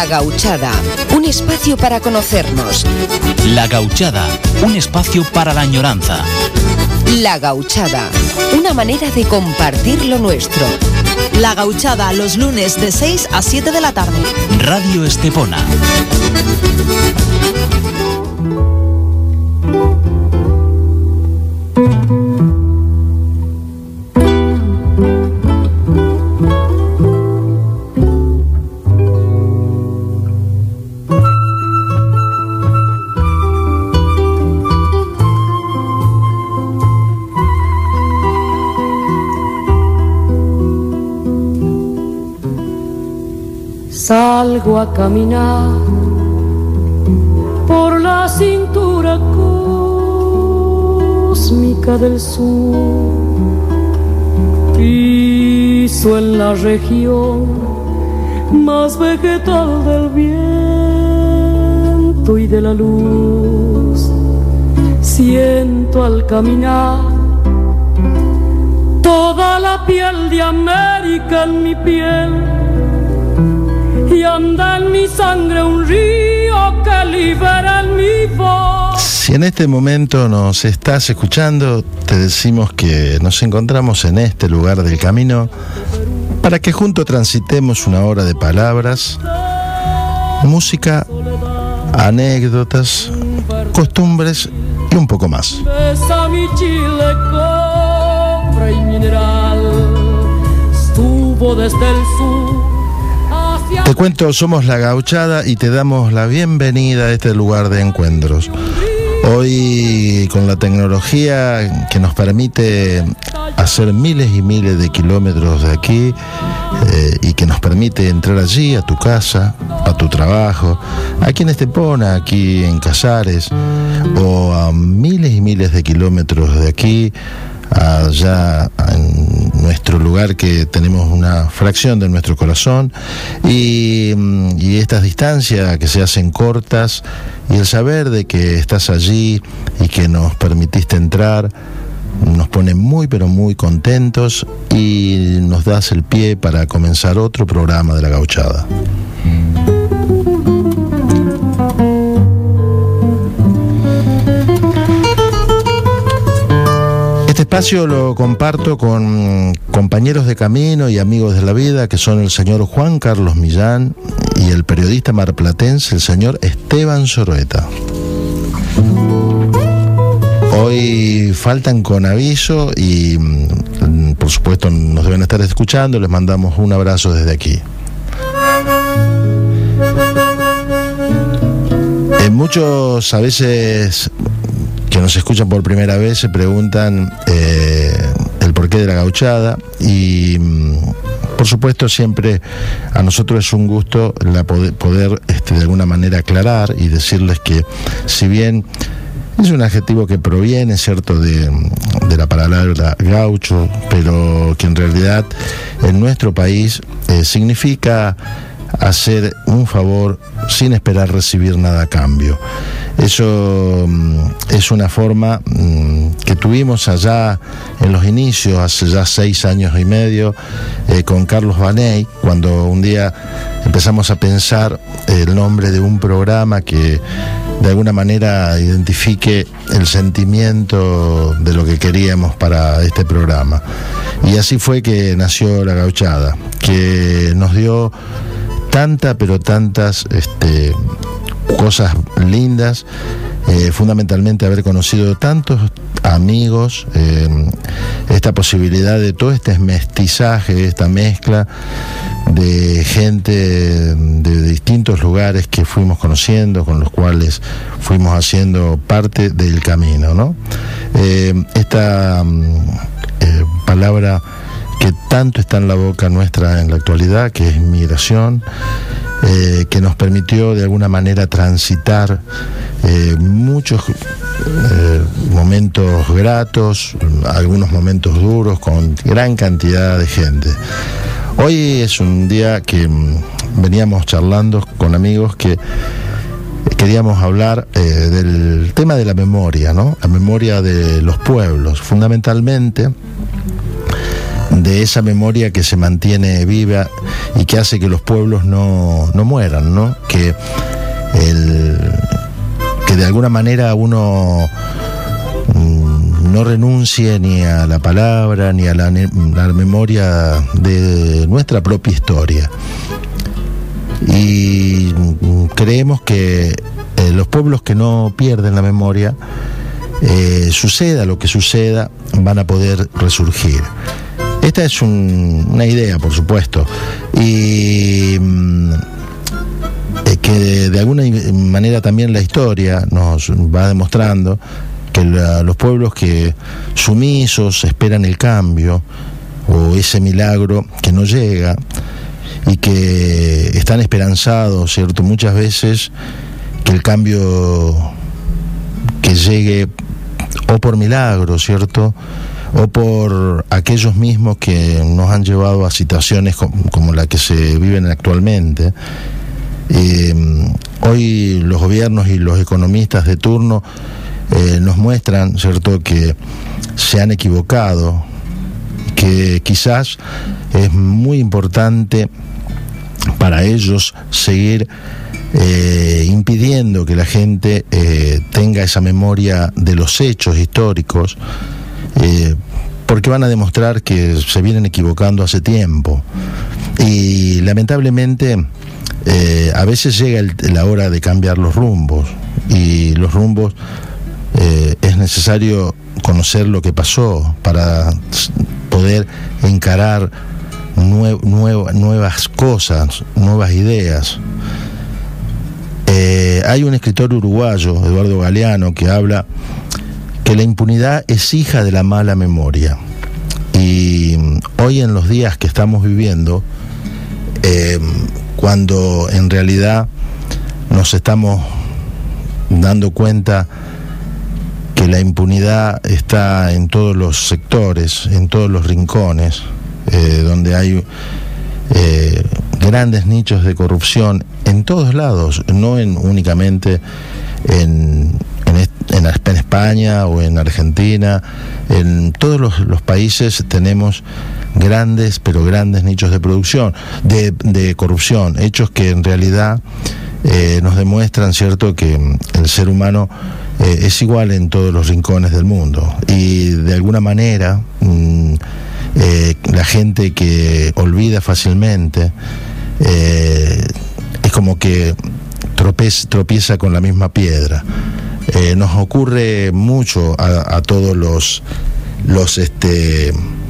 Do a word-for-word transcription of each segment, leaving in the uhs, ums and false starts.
La Gauchada, un espacio para conocernos. La Gauchada, un espacio para la añoranza. La Gauchada, una manera de compartir lo nuestro. La Gauchada, los lunes de seis a siete de la tarde. Radio Estepona. Salgo a caminar por la cintura cósmica del sur, piso en la región más vegetal del viento y de la luz. Siento al caminar toda la piel de América en mi piel, y anda en mi sangre un río que libera en mi voz. Si en este momento nos estás escuchando, te decimos que nos encontramos en este lugar del camino para que juntos transitemos una hora de palabras, música, anécdotas, costumbres y un poco más. Besa mi chile, cobre y mineral, estuvo desde el sur. Te cuento, somos La Gauchada y te damos la bienvenida a este lugar de encuentros. Hoy, con la tecnología que nos permite hacer miles y miles de kilómetros de aquí eh, y que nos permite entrar allí, a tu casa, a tu trabajo, aquí en Estepona, aquí en Casares, o a miles y miles de kilómetros de aquí, allá en nuestro lugar que tenemos una fracción de nuestro corazón, y, y estas distancias que se hacen cortas, y el saber de que estás allí y que nos permitiste entrar nos pone muy pero muy contentos y nos das el pie para comenzar otro programa de La Gauchada. Este espacio lo comparto con compañeros de camino y amigos de la vida que son el señor Juan Carlos Millán y el periodista marplatense, el señor Esteban Zoroeta. Hoy faltan con aviso y por supuesto nos deben estar escuchando, les mandamos un abrazo desde aquí. En muchos a veces que nos escuchan por primera vez se preguntan eh, el porqué de La Gauchada, y por supuesto siempre a nosotros es un gusto la poder, poder este, de alguna manera aclarar y decirles que si bien es un adjetivo que proviene, cierto, de, de la palabra gaucho, pero que en realidad en nuestro país eh, significa hacer un favor sin esperar recibir nada a cambio. Eso um, es una forma um, que tuvimos allá en los inicios, hace ya seis años y medio, eh, con Carlos Vaney, cuando un día empezamos a pensar el nombre de un programa que de alguna manera identifique el sentimiento de lo que queríamos para este programa. Y así fue que nació La Gauchada, que nos dio tanta, pero tantas este, cosas lindas, eh, fundamentalmente haber conocido tantos amigos, eh, esta posibilidad de todo este mestizaje, esta mezcla de gente de distintos lugares que fuimos conociendo, con los cuales fuimos haciendo parte del camino, ¿no? Eh, esta eh, palabra que tanto está en la boca nuestra en la actualidad, que es migración, eh, que nos permitió de alguna manera transitar eh, muchos eh, momentos gratos, algunos momentos duros, con gran cantidad de gente. Hoy es un día que mmm, veníamos charlando con amigos que queríamos hablar eh, del tema de la memoria, ¿no? La memoria de los pueblos, fundamentalmente de esa memoria que se mantiene viva y que hace que los pueblos no, no mueran, ¿no? Que, el, que de alguna manera uno mm, no renuncie ni a la palabra ni a la, la memoria de nuestra propia historia. Y mm, creemos que eh, los pueblos que no pierden la memoria, eh, suceda lo que suceda, van a poder resurgir. Esta es un, una idea, por supuesto, y mm, eh, que de, de alguna manera también la historia nos va demostrando que la, los pueblos que sumisos esperan el cambio o ese milagro que no llega y que están esperanzados, ¿cierto?, muchas veces que el cambio que llegue o por milagro, ¿cierto?, o por aquellos mismos que nos han llevado a situaciones como la que se viven actualmente. Eh, hoy los gobiernos y los economistas de turno eh, nos muestran, ¿cierto?, que se han equivocado, que quizás es muy importante para ellos seguir eh, impidiendo que la gente eh, tenga esa memoria de los hechos históricos, Eh, porque van a demostrar que se vienen equivocando hace tiempo y lamentablemente eh, a veces llega el, la hora de cambiar los rumbos, y los rumbos eh, es necesario conocer lo que pasó para poder encarar nue nue nuevas cosas, nuevas ideas. Eh, hay un escritor uruguayo, Eduardo Galeano, que habla que la impunidad es hija de la mala memoria. Y hoy, en los días que estamos viviendo, eh, cuando en realidad nos estamos dando cuenta que la impunidad está en todos los sectores, en todos los rincones, eh, donde hay eh, grandes nichos de corrupción en todos lados, no en, únicamente en En, en España o en Argentina, en todos los, los países tenemos grandes, pero grandes nichos de producción, de, de corrupción, hechos que en realidad eh, nos demuestran, cierto, que el ser humano eh, es igual en todos los rincones del mundo, y de alguna manera mmm, eh, la gente que olvida fácilmente eh, es como que tropieza, tropieza con la misma piedra. Eh, nos ocurre mucho a, a todos los los este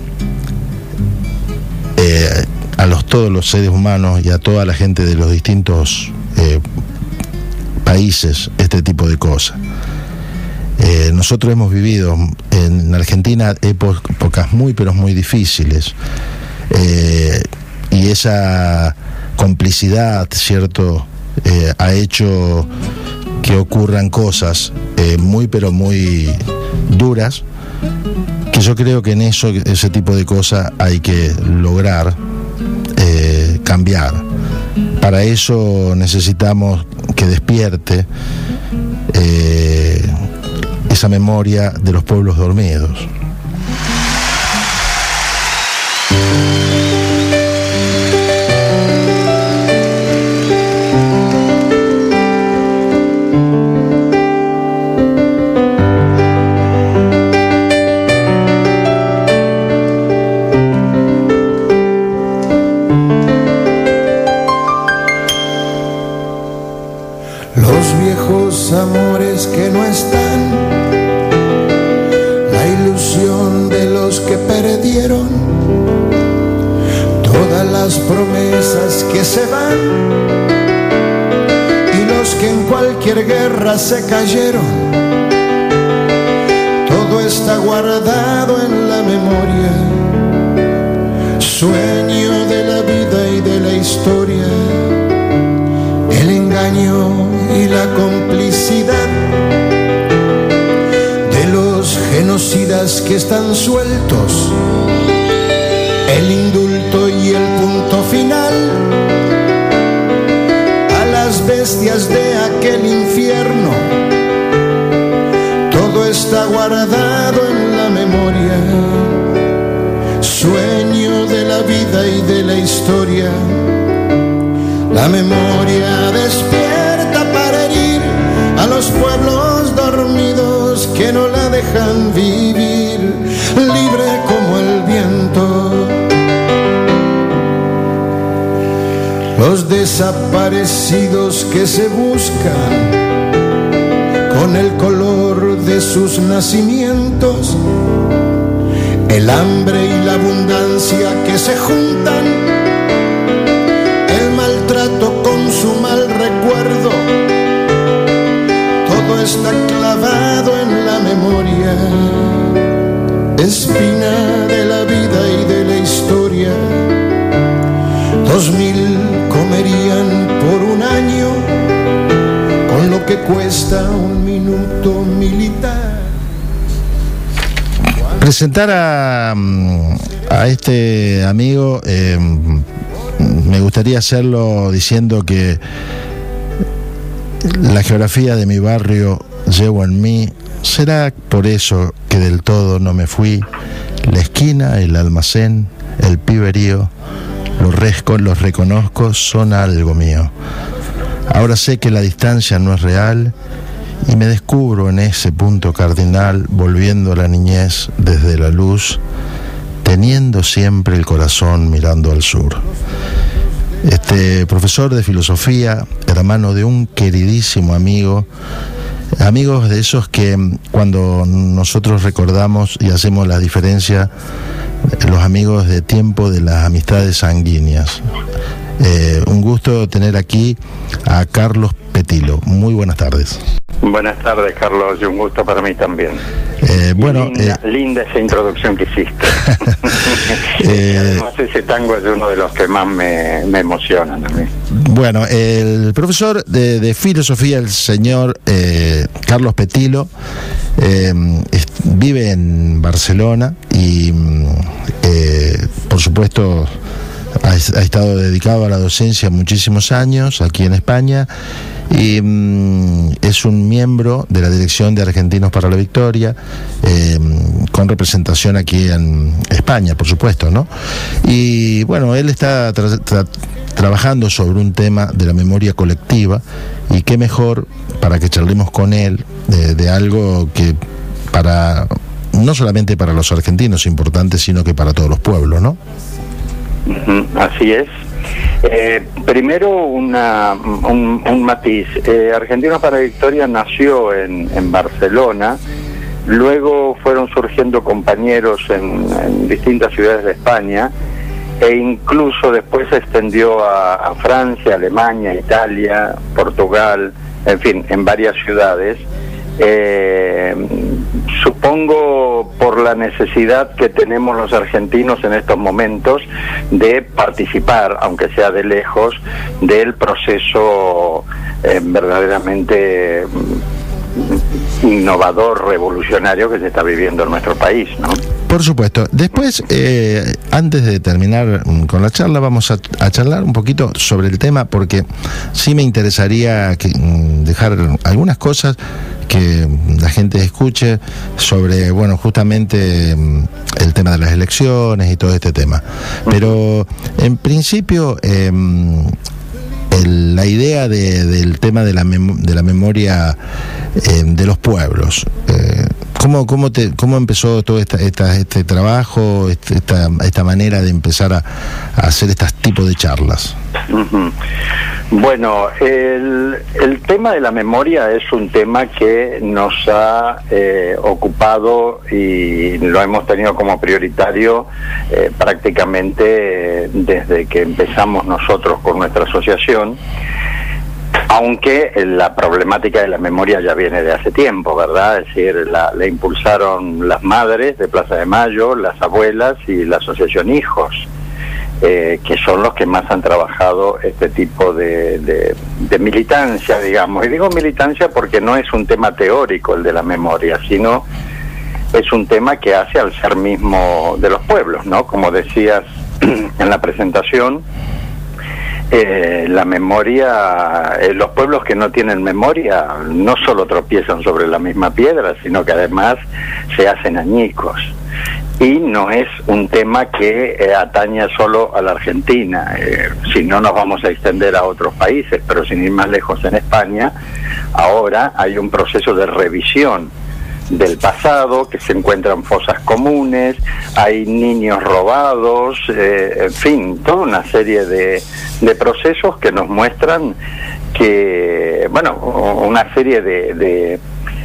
eh, a los todos los seres humanos y a toda la gente de los distintos eh, países este tipo de cosas. Eh, nosotros hemos vivido en Argentina épocas muy pero muy difíciles, eh, y esa complicidad, cierto, eh, ha hecho que ocurran cosas eh, muy pero muy duras, que yo creo que en eso, ese tipo de cosas hay que lograr eh, cambiar. Para eso necesitamos que despierte eh, esa memoria de los pueblos dormidos. Amores que no están, la ilusión de los que perdieron, todas las promesas que se van y los que en cualquier guerra se cayeron, todo está guardado en la memoria, sueño de la vida y de la historia, el engaño y la complicidad de los genocidas que están sueltos, el indulto y el punto final a las bestias de aquel infierno, todo está guardado en la memoria, sueño vida y de la historia. La memoria despierta para herir a los pueblos dormidos que no la dejan vivir, libre como el viento. Los desaparecidos que se buscan con el color de sus nacimientos, el hambre y la abundancia que se juntan, el maltrato con su mal recuerdo, todo está clavado en la memoria, espina de la vida y de la historia. Dos mil comerían por un año con lo que cuesta un minuto militar. Presentar a, a este amigo, eh, me gustaría hacerlo diciendo que la geografía de mi barrio llevo en mí. Será por eso que del todo no me fui. La esquina, el almacén, el piberío, los rescos, los reconozco, son algo mío. Ahora sé que la distancia no es real y me descubro en ese punto cardinal, volviendo a la niñez desde la luz, teniendo siempre el corazón mirando al sur. Este profesor de filosofía, hermano de un queridísimo amigo, amigos de esos que cuando nosotros recordamos y hacemos la diferencia, los amigos de tiempo de las amistades sanguíneas. Eh, un gusto tener aquí a Carlos Petilo. Muy buenas tardes. Buenas tardes, Carlos, y un gusto para mí también. Eh, bueno, linda, eh, linda esa introducción que hiciste. eh, Además, ese tango es uno de los que más me, me emocionan a mí. Bueno, el profesor de, de filosofía, el señor eh, Carlos Petilo, eh, es, vive en Barcelona y, eh, por supuesto, ha, ha estado dedicado a la docencia muchísimos años aquí en España y mm, es un miembro de la Dirección de Argentinos para la Victoria, eh, con representación aquí en España, por supuesto, ¿no? Y bueno, él está tra tra trabajando sobre un tema de la memoria colectiva y qué mejor para que charlemos con él de, de algo que para no solamente para los argentinos es importante, sino que para todos los pueblos, ¿no? Así es. Eh, primero una, un, un matiz. Eh, Argentinos para la Victoria nació en, en Barcelona, luego fueron surgiendo compañeros en, en distintas ciudades de España e incluso después se extendió a, a Francia, Alemania, Italia, Portugal, en fin, en varias ciudades. Eh, supongo por la necesidad que tenemos los argentinos en estos momentos de participar, aunque sea de lejos, del proceso eh, verdaderamente innovador, revolucionario que se está viviendo en nuestro país, ¿no? Por supuesto. Después, eh, antes de terminar con la charla, vamos a, a charlar un poquito sobre el tema, porque sí me interesaría que, dejar algunas cosas que la gente escuche sobre, bueno, justamente el tema de las elecciones y todo este tema. Pero, en principio, eh, el, la idea de, del tema de la, mem de la memoria eh, de los pueblos, eh, ¿Cómo, cómo, te, ¿Cómo empezó todo esta, esta, este trabajo, esta, esta manera de empezar a, a hacer estos tipos de charlas? Uh-huh. Bueno, el, el tema de la memoria es un tema que nos ha eh, ocupado y lo hemos tenido como prioritario eh, prácticamente eh, desde que empezamos nosotros con nuestra asociación. Aunque la problemática de la memoria ya viene de hace tiempo, ¿verdad? Es decir, la, la impulsaron las madres de Plaza de Mayo, las abuelas y la asociación Hijos, eh, que son los que más han trabajado este tipo de, de, de militancia, digamos. Y digo militancia porque no es un tema teórico el de la memoria, sino es un tema que hace al ser mismo de los pueblos, ¿no? Como decías en la presentación, Eh, la memoria, eh, los pueblos que no tienen memoria no solo tropiezan sobre la misma piedra, sino que además se hacen añicos. y no es un tema que eh, atañe solo a la Argentina, eh, si no nos vamos a extender a otros países, pero sin ir más lejos, en España ahora hay un proceso de revisión del pasado, que se encuentran fosas comunes, hay niños robados, eh, en fin, toda una serie de, de procesos que nos muestran que, bueno, una serie de, de,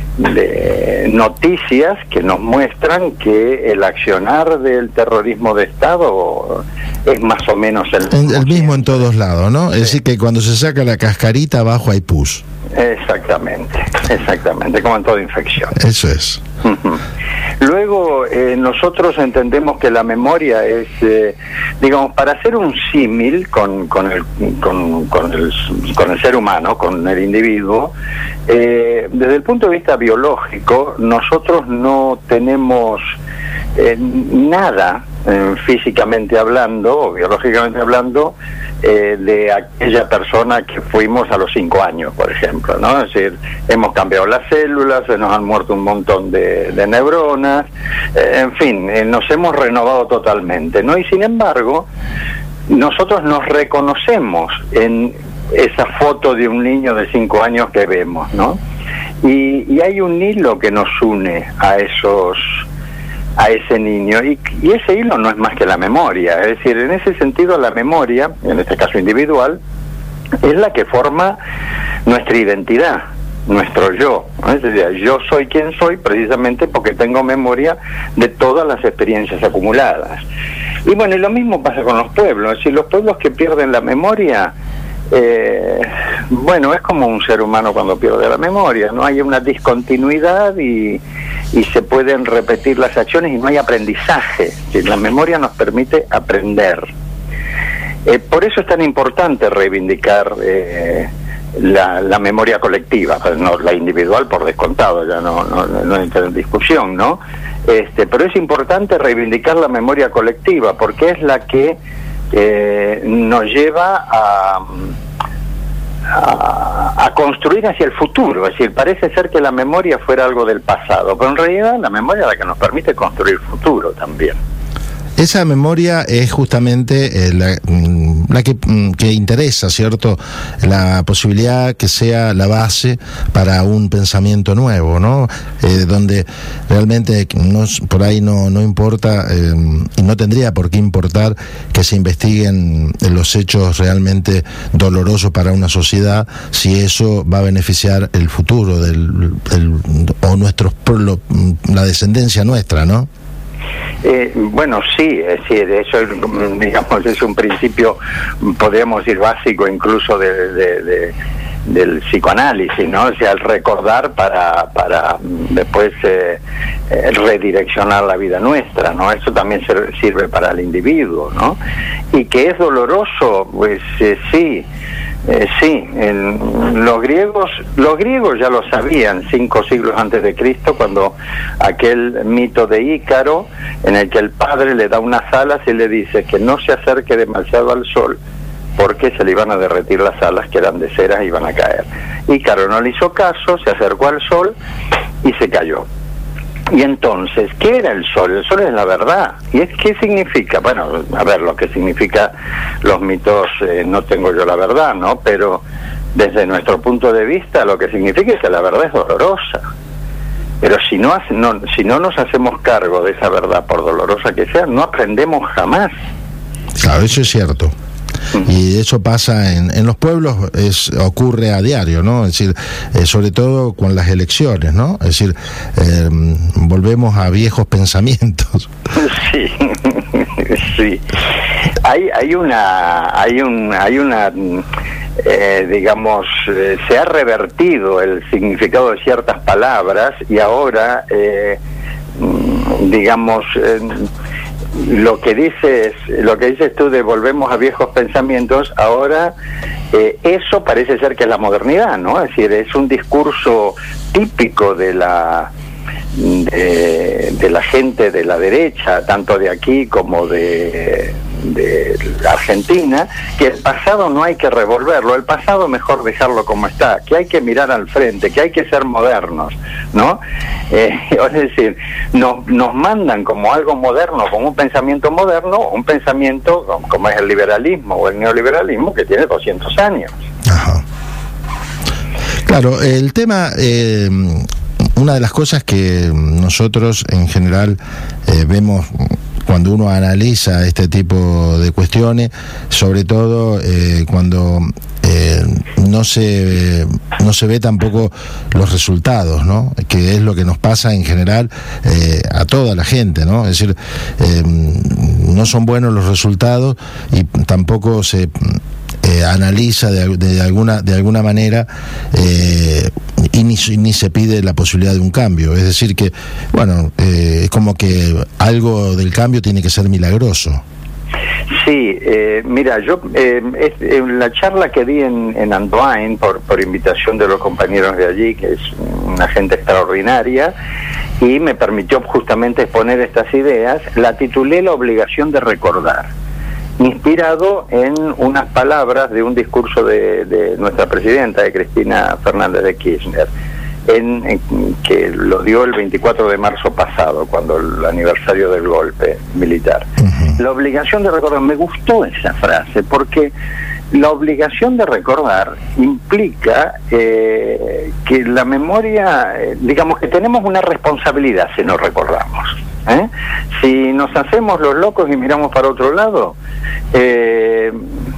de noticias que nos muestran que el accionar del terrorismo de Estado es más o menos el mismo, el mismo en todos lados, ¿no? Sí. Es decir, que cuando se saca la cascarita, abajo hay pus. Exactamente, exactamente, como en toda infección. Eso es. Uh-huh. Luego, eh, nosotros entendemos que la memoria es, eh, digamos, para hacer un símil con, con, el, con, con, el, con el ser humano, con el individuo, eh, desde el punto de vista biológico, nosotros no tenemos eh, nada, eh, físicamente hablando, o biológicamente hablando, Eh, de aquella persona que fuimos a los cinco años, por ejemplo, ¿no? Es decir, hemos cambiado las células, se nos han muerto un montón de, de neuronas, eh, en fin, eh, nos hemos renovado totalmente, ¿no? Y sin embargo, nosotros nos reconocemos en esa foto de un niño de cinco años que vemos, ¿no? Y, y hay un hilo que nos une a esos a ese niño, y, y ese hilo no es más que la memoria, es decir, en ese sentido la memoria, en este caso individual, es la que forma nuestra identidad, nuestro yo, ¿no? Es decir, yo soy quien soy precisamente porque tengo memoria de todas las experiencias acumuladas. Y bueno, y lo mismo pasa con los pueblos, es decir, los pueblos que pierden la memoria, Eh, bueno, es como un ser humano cuando pierde la memoria, no hay una discontinuidad y, y se pueden repetir las acciones y no hay aprendizaje. La memoria nos permite aprender. Eh, por eso es tan importante reivindicar eh, la, la memoria colectiva, no la individual por descontado, ya no, no, no entra en discusión, ¿no? Este, pero es importante reivindicar la memoria colectiva porque es la que Eh, nos lleva a, a, a construir hacia el futuro. Es decir, parece ser que la memoria fuera algo del pasado, pero en realidad la memoria es la que nos permite construir futuro también. Esa memoria es justamente eh, la, la que, que interesa, ¿cierto? La posibilidad que sea la base para un pensamiento nuevo, ¿no? Eh, donde realmente no, por ahí no, no importa, eh, y no tendría por qué importar que se investiguen los hechos realmente dolorosos para una sociedad, si eso va a beneficiar el futuro del, del o nuestros lo, la descendencia nuestra, ¿no? Eh, bueno, sí, es decir, eso es, digamos, es un principio, podríamos decir, básico incluso de, de, de, del psicoanálisis, ¿no? O sea, el recordar para, para después eh, eh, redireccionar la vida nuestra, ¿no? Eso también sirve para el individuo, ¿no? Y que es doloroso, pues eh, sí. Eh, sí, en, los griegos los griegos ya lo sabían cinco siglos antes de Cristo, cuando aquel mito de Ícaro, en el que el padre le da unas alas y le dice que no se acerque demasiado al sol porque se le iban a derretir las alas, que eran de cera, y iban a caer. Ícaro no le hizo caso, se acercó al sol y se cayó. Y entonces, ¿qué era el sol? El sol es la verdad. ¿Y es qué significa? Bueno, a ver, lo que significa los mitos, eh, no tengo yo la verdad, ¿no? Pero desde nuestro punto de vista, lo que significa es que la verdad es dolorosa. Pero si no, no, si no nos hacemos cargo de esa verdad, por dolorosa que sea, no aprendemos jamás. Claro, eso es cierto. Y eso pasa en, en los pueblos, es ocurre a diario, ¿no? Es decir, eh, sobre todo con las elecciones, ¿no? Es decir, eh, volvemos a viejos pensamientos. Sí, sí. Hay, hay una, hay un, hay una, eh, digamos, eh, se ha revertido el significado de ciertas palabras y ahora, eh, digamos. Eh, Lo que dices, lo que dices tú de volvemos a viejos pensamientos, ahora eh, eso parece ser que es la modernidad, ¿no? Es decir, es un discurso típico de la de, de la gente de la derecha, tanto de aquí como de, de la Argentina, que el pasado no hay que revolverlo, el pasado mejor dejarlo como está, que hay que mirar al frente, que hay que ser modernos, ¿no? Eh, es decir, nos, nos mandan como algo moderno, como un pensamiento moderno, un pensamiento como es el liberalismo o el neoliberalismo, que tiene doscientos años. Ajá. Claro, el tema, eh, una de las cosas que nosotros en general eh, vemos cuando uno analiza este tipo de cuestiones, sobre todo eh, cuando eh, no se no se ve tampoco los resultados, ¿no? Que es lo que nos pasa en general eh, a toda la gente, ¿no? Es decir, eh, no son buenos los resultados y tampoco se Eh, analiza de, de alguna de alguna manera eh, y ni, ni se pide la posibilidad de un cambio. Es decir que, bueno, eh, es como que algo del cambio tiene que ser milagroso. Sí, eh, mira, yo eh, es, en la charla que di en, en Antoine, por, por invitación de los compañeros de allí, que es una gente extraordinaria, y me permitió justamente exponer estas ideas, la titulé La obligación de recordar, inspirado en unas palabras de un discurso de, de nuestra presidenta, de Cristina Fernández de Kirchner, en, en, que lo dio el veinticuatro de marzo pasado, cuando el aniversario del golpe militar. Uh-huh. La obligación de recordar, me gustó esa frase, porque la obligación de recordar implica eh, que la memoria, eh, digamos que tenemos una responsabilidad si no recordamos. ¿Eh? Si nos hacemos los locos y miramos para otro lado, eh,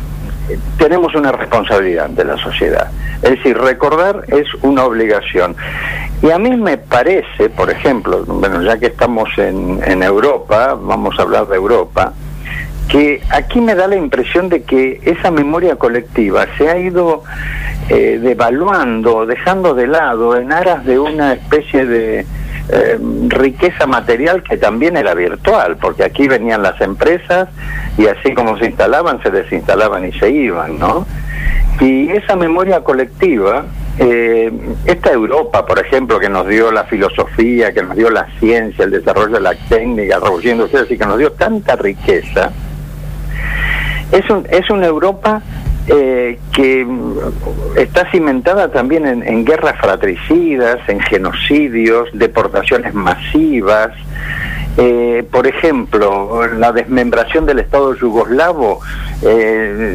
tenemos una responsabilidad ante la sociedad. Es decir, recordar es una obligación. Y a mí me parece, por ejemplo, bueno, ya que estamos en, en Europa, vamos a hablar de Europa, que aquí me da la impresión de que esa memoria colectiva se ha ido eh, devaluando, dejando de lado en aras de una especie de Eh, riqueza material que también era virtual, porque aquí venían las empresas y así como se instalaban, se desinstalaban y se iban, ¿no? Y esa memoria colectiva, eh, esta Europa, por ejemplo, que nos dio la filosofía, que nos dio la ciencia, el desarrollo de la técnica, la revolución industrial, y que nos dio tanta riqueza, es, un, es una Europa Eh, que está cimentada también en, en guerras fratricidas, en genocidios, deportaciones masivas. Eh, por ejemplo, la desmembración del Estado yugoslavo eh,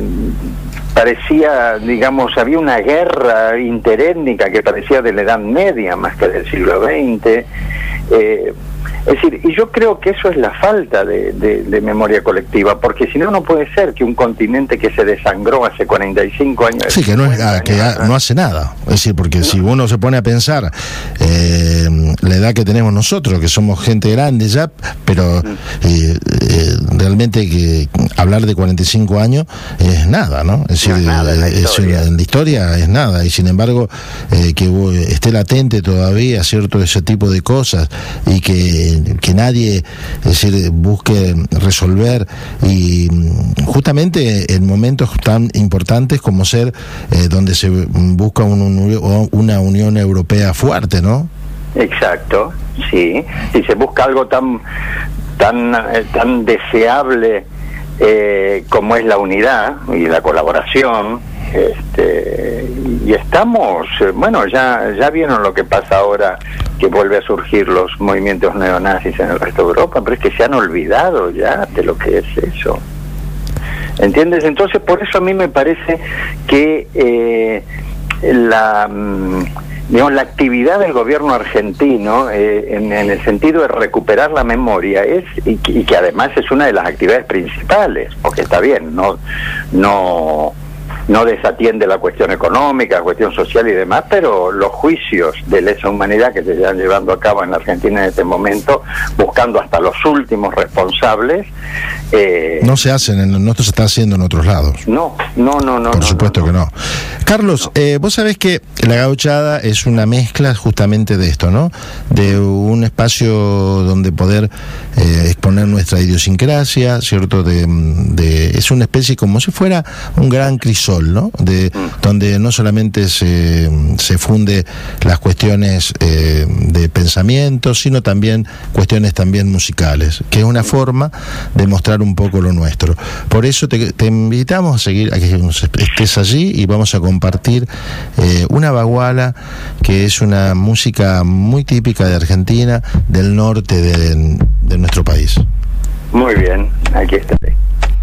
parecía, digamos, había una guerra interétnica que parecía de la Edad Media más que del siglo veinte. Eh, Es decir, y yo creo que eso es la falta de, de, de memoria colectiva, porque si no, no puede ser que un continente que se desangró hace cuarenta y cinco años... Sí, que no, es, ah, que ha, no hace nada. Es decir, porque no. Si uno se pone a pensar eh, la edad que tenemos nosotros, que somos gente grande ya, pero eh, eh, realmente que hablar de cuarenta y cinco años es nada, ¿no? Es decir, no es nada, en, la es, en la historia es nada, y sin embargo eh, que esté latente todavía cierto ese tipo de cosas, y que que nadie, es decir, busque resolver, y justamente en momentos tan importantes como ser eh, donde se busca un, un, una Unión Europea fuerte, ¿no? Exacto, sí. Si se busca algo tan tan eh, tan deseable eh, como es la unidad y la colaboración, este, y estamos, eh, bueno, ya ya vieron lo que pasa ahora, que vuelve a surgir los movimientos neonazis en el resto de Europa, pero es que se han olvidado ya de lo que es eso. ¿Entiendes? Entonces, por eso a mí me parece que eh, la, digamos, la actividad del gobierno argentino eh, en, en el sentido de recuperar la memoria es, y que, y que además es una de las actividades principales, porque está bien, no no no desatiende la cuestión económica, la cuestión social y demás, pero los juicios de lesa humanidad que se están llevando a cabo en la Argentina en este momento, buscando hasta los últimos responsables... Eh, no se hacen, en, no se está haciendo en otros lados. No, no, no, no. Por no, supuesto no, que no. no. Carlos, no. Eh, vos sabés que La Gauchada es una mezcla justamente de esto, ¿no? De un espacio donde poder eh, exponer nuestra idiosincrasia, ¿cierto? De, de, es una especie como si fuera un gran crisol sol, ¿no? De, donde no solamente se, se funde las cuestiones eh, de pensamiento, sino también cuestiones también musicales, que es una forma de mostrar un poco lo nuestro. Por eso te, te invitamos a seguir, a que estés allí y vamos a compartir eh, una baguala, que es una música muy típica de Argentina, del norte de, de nuestro país. Muy bien, aquí estaré.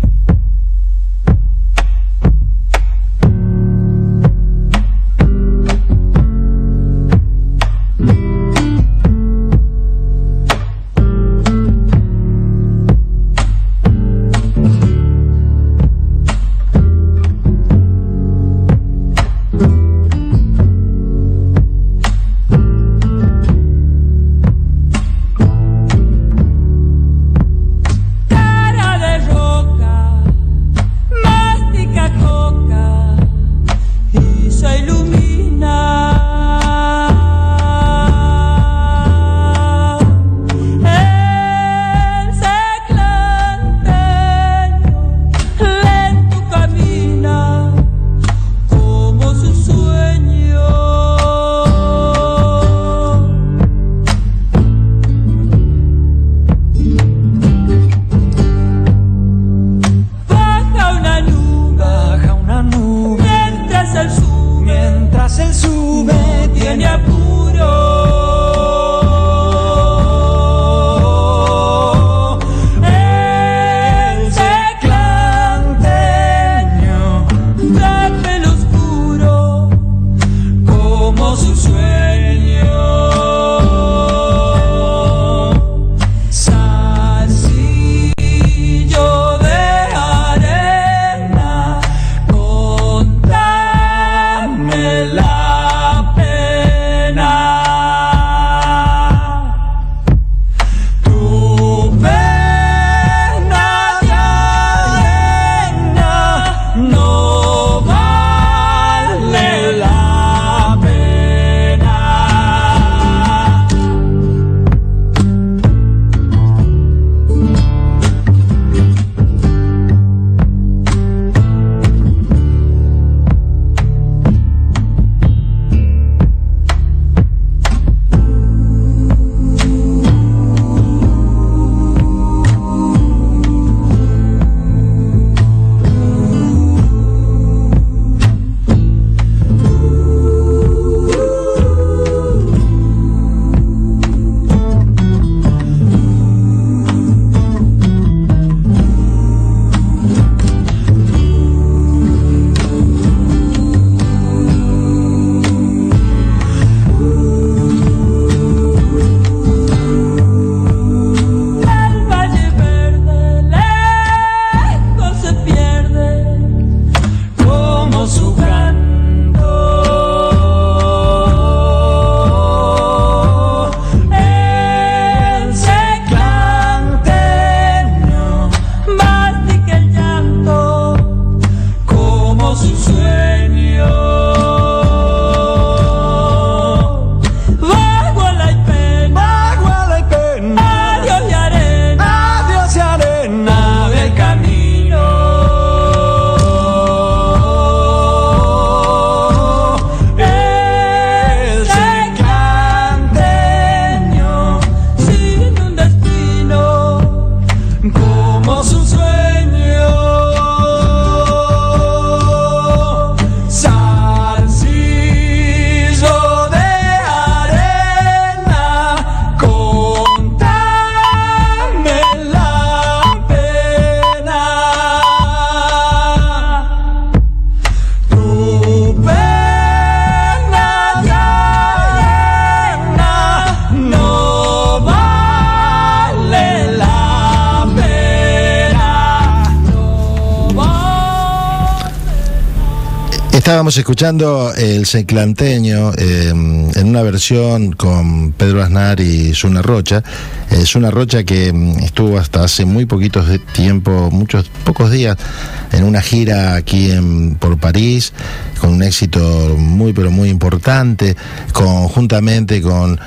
Estábamos escuchando el Seclanteño eh, en una versión con Pedro Aznar y Zuna Rocha. Eh, Zuna Rocha que estuvo hasta hace muy poquitos de tiempo, muchos pocos días, en una gira aquí en, por París, con un éxito muy pero muy importante, conjuntamente con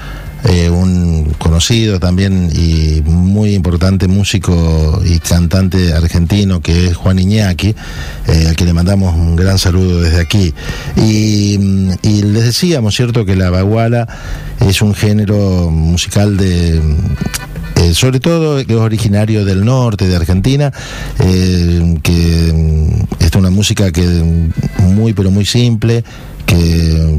eh, un conocido también y muy importante músico y cantante argentino que es Juan Iñaki, eh, al que le mandamos un gran saludo desde aquí. Y, y les decíamos, ¿cierto?, que la baguala es un género musical de... Eh, sobre todo que es originario del norte de Argentina, eh, que es una música que muy pero muy simple, que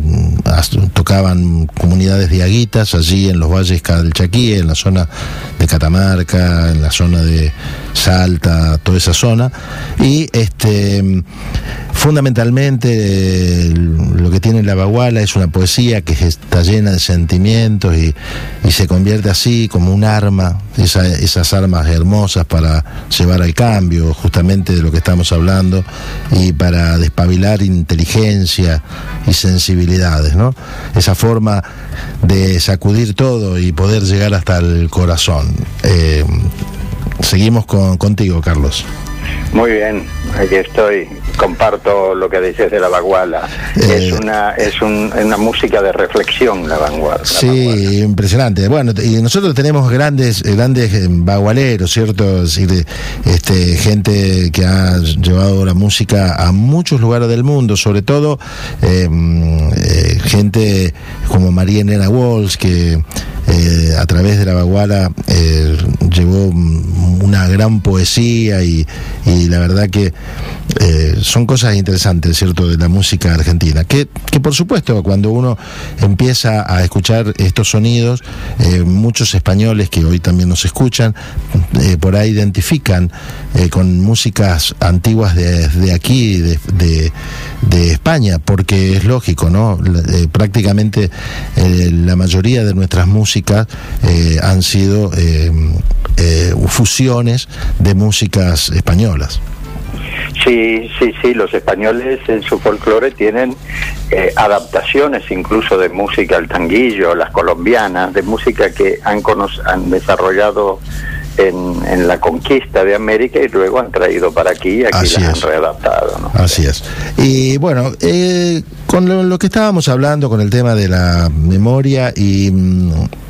tocaban comunidades diaguitas allí en los valles del Chaquí, en la zona de Catamarca, en la zona de Salta, toda esa zona, y este fundamentalmente eh, lo que tiene la baguala es una poesía que está llena de sentimientos y, y se convierte así como un arma, esa, esas armas hermosas para llevar al cambio, justamente de lo que estamos hablando, y para despabilar inteligencia y sensibilidades, ¿no? Esa forma de sacudir todo y poder llegar hasta el corazón. Eh, seguimos con, contigo, Carlos. Muy bien, aquí estoy. Comparto lo que dices de la baguala. Eh, es una es un, una música de reflexión la baguala. Sí, baguala. Impresionante. Bueno, y nosotros tenemos grandes grandes bagualeros, ¿cierto? Es decir, este, gente que ha llevado la música a muchos lugares del mundo, sobre todo eh, eh, gente como María Elena Walsh, que eh, a través de la baguala eh, llevó una gran poesía y, y la verdad que eh, son cosas interesantes, ¿cierto?, de la música argentina, que, que por supuesto cuando uno empieza a escuchar estos sonidos, eh, muchos españoles que hoy también nos escuchan, eh, por ahí identifican eh, con músicas antiguas de, de aquí, de, de, de España, porque es lógico, ¿no? Eh, prácticamente eh, la mayoría de nuestras músicas eh, han sido eh, eh, fusiones de músicas españolas. Sí, sí, sí, los españoles en su folclore tienen eh, adaptaciones incluso de música al tanguillo, las colombianas, de música que han, han desarrollado en, en la conquista de América y luego han traído para aquí y aquí Así las es. han readaptado, ¿no? Así es. Y bueno, eh, con lo, lo que estábamos hablando con el tema de la memoria y mmm,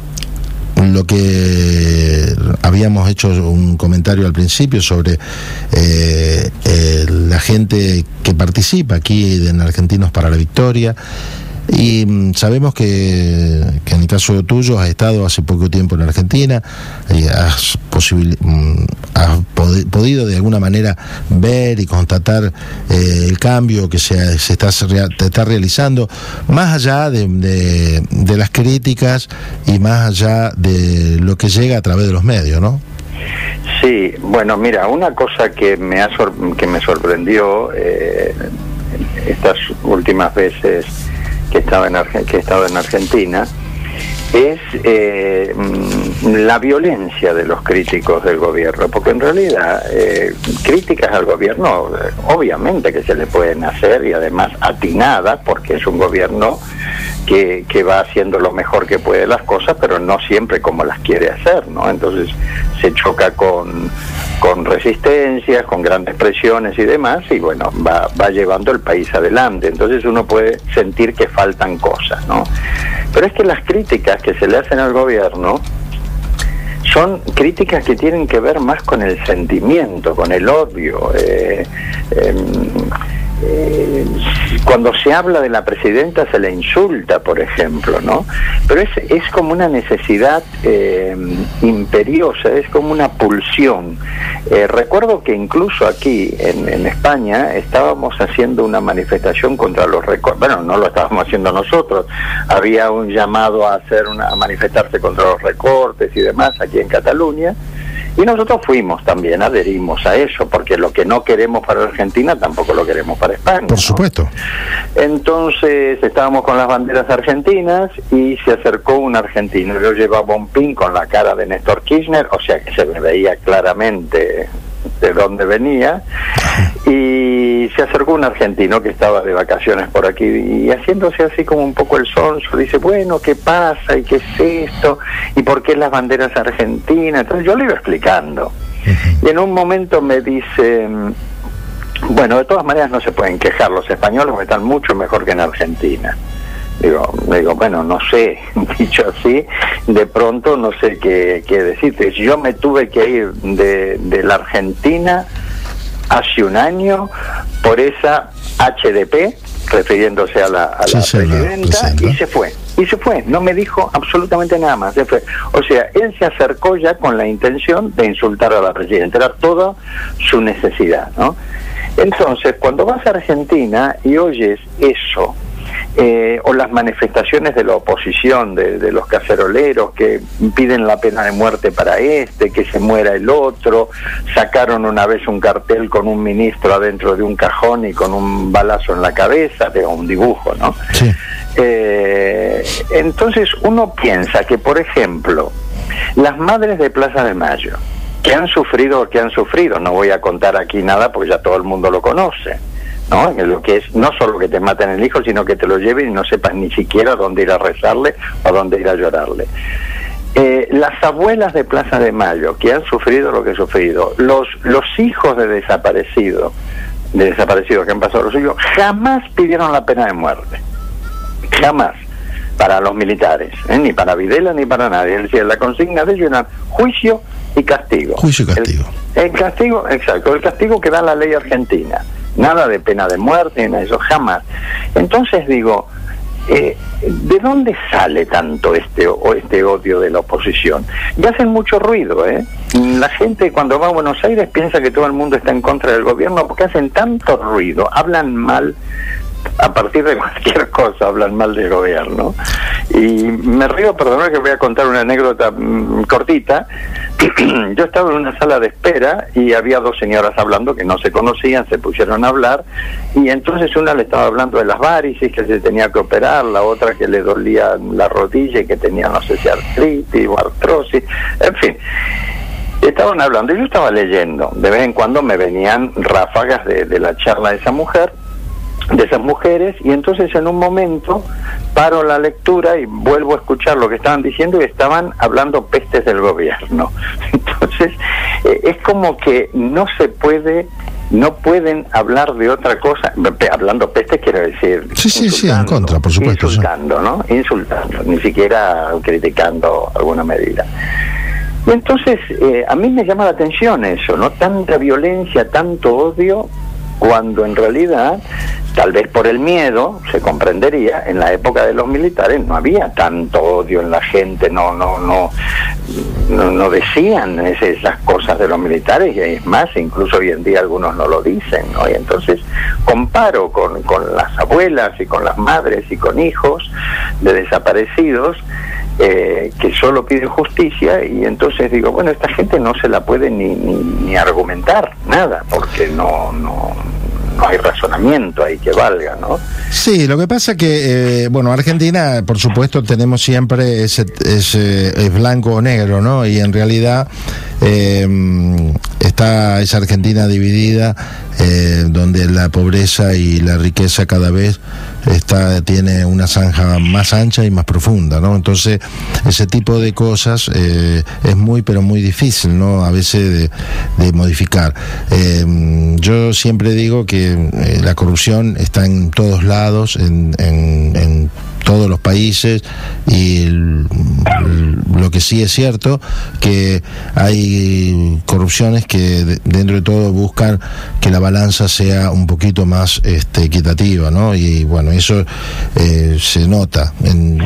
lo que habíamos hecho un comentario al principio sobre eh, eh, la gente que participa aquí en Argentinos para la Victoria, y mm, sabemos que, que en el caso tuyo has estado hace poco tiempo en Argentina y has, posibil, mm, has pod- podido de alguna manera ver y constatar eh, el cambio que se, se está, se está realizando, más allá de, de, de las críticas y más allá de lo que llega a través de los medios, ¿no? Sí, bueno, mira, una cosa que me ha sor- que me sorprendió eh, estas últimas veces que estaba en Arge- que he estado en Argentina es eh, la violencia de los críticos del gobierno, porque en realidad eh, críticas al gobierno eh, obviamente que se le pueden hacer, y además atinadas, porque es un gobierno que, que va haciendo lo mejor que puede las cosas, pero no siempre como las quiere hacer, ¿no? Entonces se choca con, con resistencias, con grandes presiones y demás, y bueno, va, va llevando el país adelante. Entonces uno puede sentir que faltan cosas, ¿no? Pero es que las críticas que se le hacen al gobierno son críticas que tienen que ver más con el sentimiento, con el odio. Eh, eh, eh, cuando se habla de la presidenta se le insulta, por ejemplo, ¿no? Pero es, es como una necesidad eh, imperiosa, es como una pulsión. Eh, recuerdo que incluso aquí en, en España estábamos haciendo una manifestación contra los recortes. Bueno, no lo estábamos haciendo nosotros, había un llamado a hacer una, a manifestarse contra los recortes y demás aquí en Cataluña. Y nosotros fuimos también, adherimos a eso, porque lo que no queremos para Argentina tampoco lo queremos para España, Por ¿no? supuesto. Entonces estábamos con las banderas argentinas y se acercó un argentino. Yo llevaba un pin con la cara de Néstor Kirchner, o sea que se me veía claramente de dónde venía, y se acercó un argentino que estaba de vacaciones por aquí y haciéndose así como un poco el sonso, dice, bueno, ¿qué pasa? ¿Y qué es esto? ¿Y por qué las banderas argentinas? Entonces yo le iba explicando, y en un momento me dice, bueno, de todas maneras no se pueden quejar, los españoles están mucho mejor que en Argentina. Digo, digo, bueno, no sé, dicho así, de pronto no sé qué, qué decirte. Yo me tuve que ir de, de la Argentina hace un año por esa H D P, refiriéndose a la, a sí, la sí, presidenta, no, y se fue. Y se fue, no me dijo absolutamente nada más, se fue. O sea, él se acercó ya con la intención de insultar a la presidenta, era toda su necesidad, ¿no? Entonces, cuando vas a Argentina y oyes eso, eh, o las manifestaciones de la oposición, de, de los caceroleros que piden la pena de muerte para este, que se muera el otro, sacaron una vez un cartel con un ministro adentro de un cajón y con un balazo en la cabeza, de un dibujo, ¿no? Sí. Eh, entonces uno piensa que, por ejemplo, las madres de Plaza de Mayo, que han sufrido, que han sufrido, no voy a contar aquí nada porque ya todo el mundo lo conoce, ¿no? Lo que es no solo que te maten el hijo, sino que te lo lleven y no sepas ni siquiera dónde ir a rezarle o dónde ir a llorarle. Eh, las abuelas de Plaza de Mayo, que han sufrido lo que han sufrido, los, los hijos de desaparecidos, de desaparecidos que han pasado lo suyo, jamás pidieron la pena de muerte. Jamás. Para los militares, ¿eh? Ni para Videla ni para nadie. Es decir, la consigna de ellos era juicio y castigo. Juicio y castigo. El, el castigo, exacto, el castigo que da la ley argentina. Nada de pena de muerte, ni nada de eso, jamás. Entonces digo, eh, ¿de dónde sale tanto este o este odio de la oposición? Y hacen mucho ruido, ¿eh? La gente cuando va a Buenos Aires piensa que todo el mundo está en contra del gobierno porque hacen tanto ruido, hablan mal. A partir de cualquier cosa hablan mal del gobierno. Y me río, perdón, que voy a contar una anécdota mmm, cortita. Yo estaba en una sala de espera y había dos señoras hablando que no se conocían, se pusieron a hablar, y entonces una le estaba hablando de las varices, que se tenía que operar, la otra que le dolía la rodilla y que tenía, no sé si artritis o artrosis, en fin. Estaban hablando y yo estaba leyendo. De vez en cuando me venían ráfagas de, de la charla de esa mujer, de esas mujeres, y entonces en un momento paro la lectura y vuelvo a escuchar lo que estaban diciendo y estaban hablando pestes del gobierno. Entonces eh, es como que no se puede, no pueden hablar de otra cosa. Hablando pestes quiere decir sí, sí, sí, en contra, por supuesto, insultando, ¿no? Insultando, ni siquiera criticando alguna medida. Y entonces eh, a mí me llama la atención eso, ¿no? Tanta violencia, tanto odio, cuando en realidad, tal vez por el miedo, se comprendería, en la época de los militares no había tanto odio en la gente, no no no no, no decían esas cosas de los militares, y es más, incluso hoy en día algunos no lo dicen, ¿no? Y entonces comparo con, con las abuelas y con las madres y con hijos de desaparecidos, Eh, que solo piden justicia, y entonces digo, bueno, esta gente no se la puede ni, ni, ni argumentar nada, porque no, no, no hay razonamiento ahí que valga, ¿no? Sí, lo que pasa que, eh, bueno, Argentina, por supuesto, tenemos siempre ese, ese es blanco o negro, ¿no? Y en realidad eh, está esa Argentina dividida, eh, donde la pobreza y la riqueza cada vez está tiene una zanja más ancha y más profunda, ¿no? Entonces ese tipo de cosas eh, es muy pero muy difícil, ¿no? A veces de, de modificar. Eh, yo siempre digo que eh, la corrupción está en todos lados, en, en, en todos los países, y el, lo que sí es cierto que hay corrupciones que de, dentro de todo buscan que la balanza sea un poquito más este, equitativa, ¿no? Y bueno, eso eh, se nota en,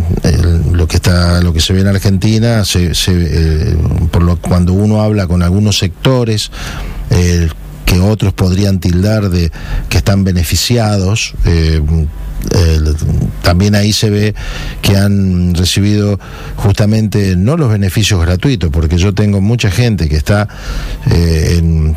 en lo que está, lo que se ve en Argentina, se, se, eh, por lo cuando uno habla con algunos sectores eh, que otros podrían tildar de que están beneficiados. Eh, Eh, también ahí se ve que han recibido justamente no los beneficios gratuitos, porque yo tengo mucha gente que está eh, en,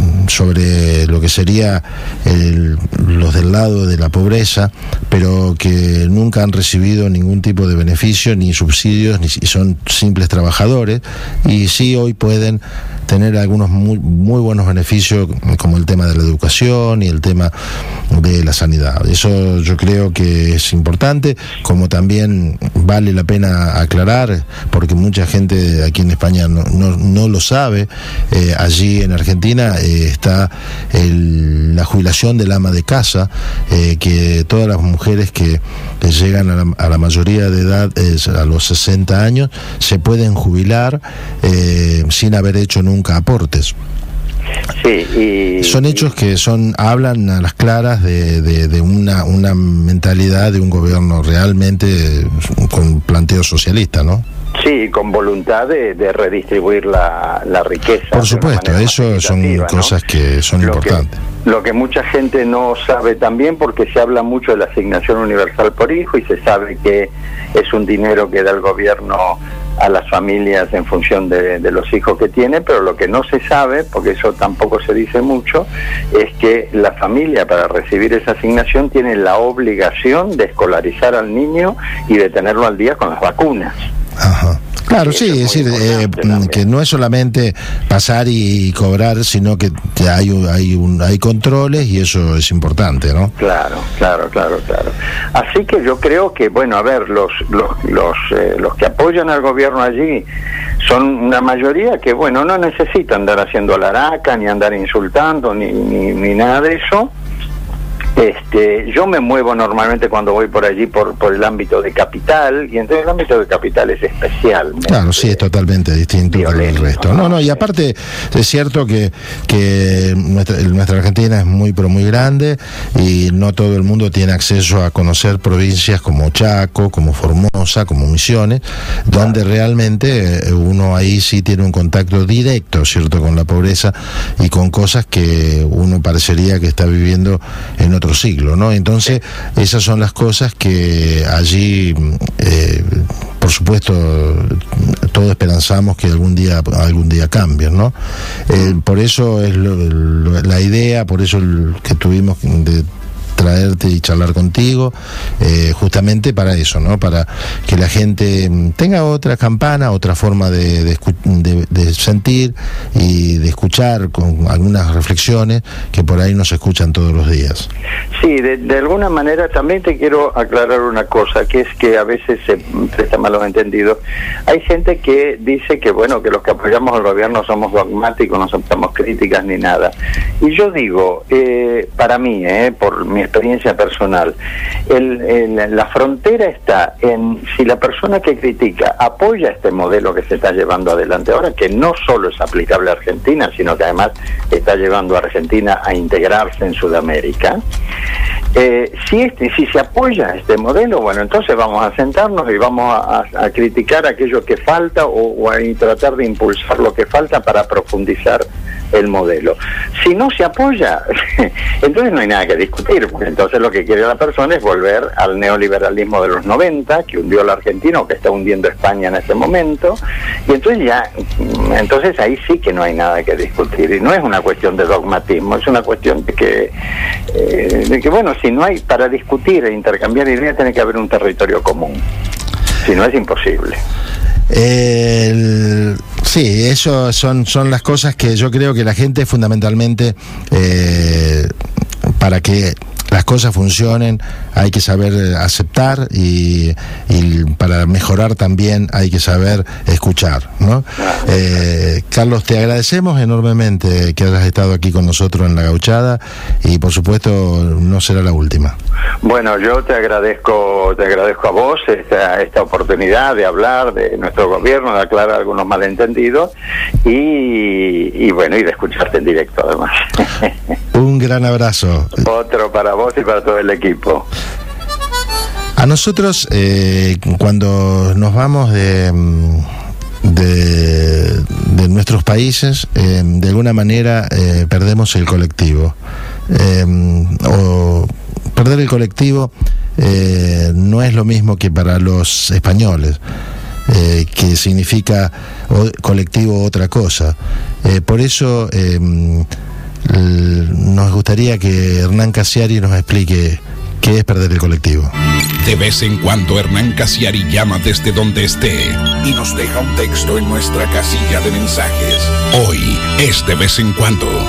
sobre lo que sería el, los del lado de la pobreza, pero que nunca han recibido ningún tipo de beneficio ni subsidios, ni y son simples trabajadores, y sí hoy pueden tener algunos muy, muy buenos beneficios, como el tema de la educación y el tema de la sanidad. Eso yo creo creo que es importante, como también vale la pena aclarar, porque mucha gente aquí en España no, no, no lo sabe, eh, allí en Argentina eh, está el, la jubilación del ama de casa, eh, que todas las mujeres que, que llegan a la, a la mayoría de edad, eh, a los sesenta años, se pueden jubilar eh, sin haber hecho nunca aportes. Sí, y, son hechos y, que son hablan a las claras de, de, de una, una mentalidad de un gobierno realmente con planteo socialista, ¿no? Sí, con voluntad de, de redistribuir la, la riqueza. Por supuesto, eso son cosas, ¿no?, que son lo importantes. Que, lo que mucha gente no sabe también, porque se habla mucho de la asignación universal por hijo y se sabe que es un dinero que da el gobierno a las familias en función de, de los hijos que tiene, pero lo que no se sabe, porque eso tampoco se dice mucho, es que la familia, para recibir esa asignación, tiene la obligación de escolarizar al niño y de tenerlo al día con las vacunas. Ajá. Claro, sí, es decir, eh, que no es solamente pasar y cobrar, sino que hay hay un, hay controles y eso es importante, ¿no? Claro, claro, claro, claro. Así que yo creo que, bueno, a ver, los los los, eh, los que apoyan al gobierno allí son una mayoría que, bueno, no necesitan andar haciendo alaraca, ni andar insultando, ni, ni, ni nada de eso. Este, yo me muevo normalmente cuando voy por allí por, por el ámbito de capital, y entonces el ámbito de capital es especial. Claro, sí, es totalmente distinto al resto. No, no, y aparte es cierto que, que nuestra, nuestra Argentina es muy, pero muy grande, y no todo el mundo tiene acceso a conocer provincias como Chaco, como Formosa, como Misiones, donde realmente uno ahí sí tiene un contacto directo, ¿cierto?, con la pobreza y con cosas que uno parecería que está viviendo en otro siglo, ¿no? Entonces, esas son las cosas que allí, eh, por supuesto, todos esperanzamos que algún día algún día cambien, ¿no? Eh, por eso es lo, lo, la idea, por eso el, que tuvimos de traerte y charlar contigo, eh, justamente para eso, ¿no? Para que la gente tenga otra campana, otra forma de, de, de, de sentir y de escuchar, con algunas reflexiones que por ahí no se escuchan todos los días. Sí, de, de alguna manera también te quiero aclarar una cosa, que es que a veces se presta malos entendidos. Hay gente que dice que, bueno, que los que apoyamos al gobierno somos dogmáticos, no aceptamos críticas ni nada. Y yo digo, eh, para mí, eh, por mi experiencia personal, el, el, la frontera está en si la persona que critica apoya este modelo que se está llevando adelante ahora, que no solo es aplicable a Argentina, sino que además está llevando a Argentina a integrarse en Sudamérica. Eh, si, este, si se apoya este modelo, bueno, entonces vamos a sentarnos y vamos a, a, a criticar aquello que falta o, o a tratar de impulsar lo que falta para profundizar el modelo. Si no se apoya, entonces no hay nada que discutir, porque entonces lo que quiere la persona es volver al neoliberalismo de los noventa, que hundió a la Argentina o que está hundiendo a España en este momento, y entonces ya, entonces ahí sí que no hay nada que discutir, y no es una cuestión de dogmatismo, es una cuestión de que, eh, de que bueno, si no hay para discutir e intercambiar ideas, tiene que haber un territorio común, si no es imposible. El, sí, eso son, son las cosas que yo creo que la gente fundamentalmente, eh, para que las cosas funcionen, hay que saber aceptar y, y para mejorar también hay que saber escuchar, ¿no? Eh, Carlos, te agradecemos enormemente que hayas estado aquí con nosotros en La Gauchada y por supuesto no será la última. Bueno, yo te agradezco, te agradezco a vos esta, esta oportunidad de hablar de nuestro gobierno, de aclarar algunos malentendidos y, y bueno, y de escucharte en directo además. Un gran abrazo. Otro para vos y para todo el equipo. A nosotros, eh, cuando nos vamos de, de, de nuestros países, eh, de alguna manera eh, perdemos el colectivo. Eh, o perder el colectivo eh, no es lo mismo que para los españoles, eh, que significa o, colectivo otra cosa. Eh, por eso eh, nos gustaría que Hernán Cassiari nos explique qué es perder el colectivo. De vez en cuando Hernán Cassiari llama desde donde esté y nos deja un texto en nuestra casilla de mensajes. Hoy es de vez en cuando.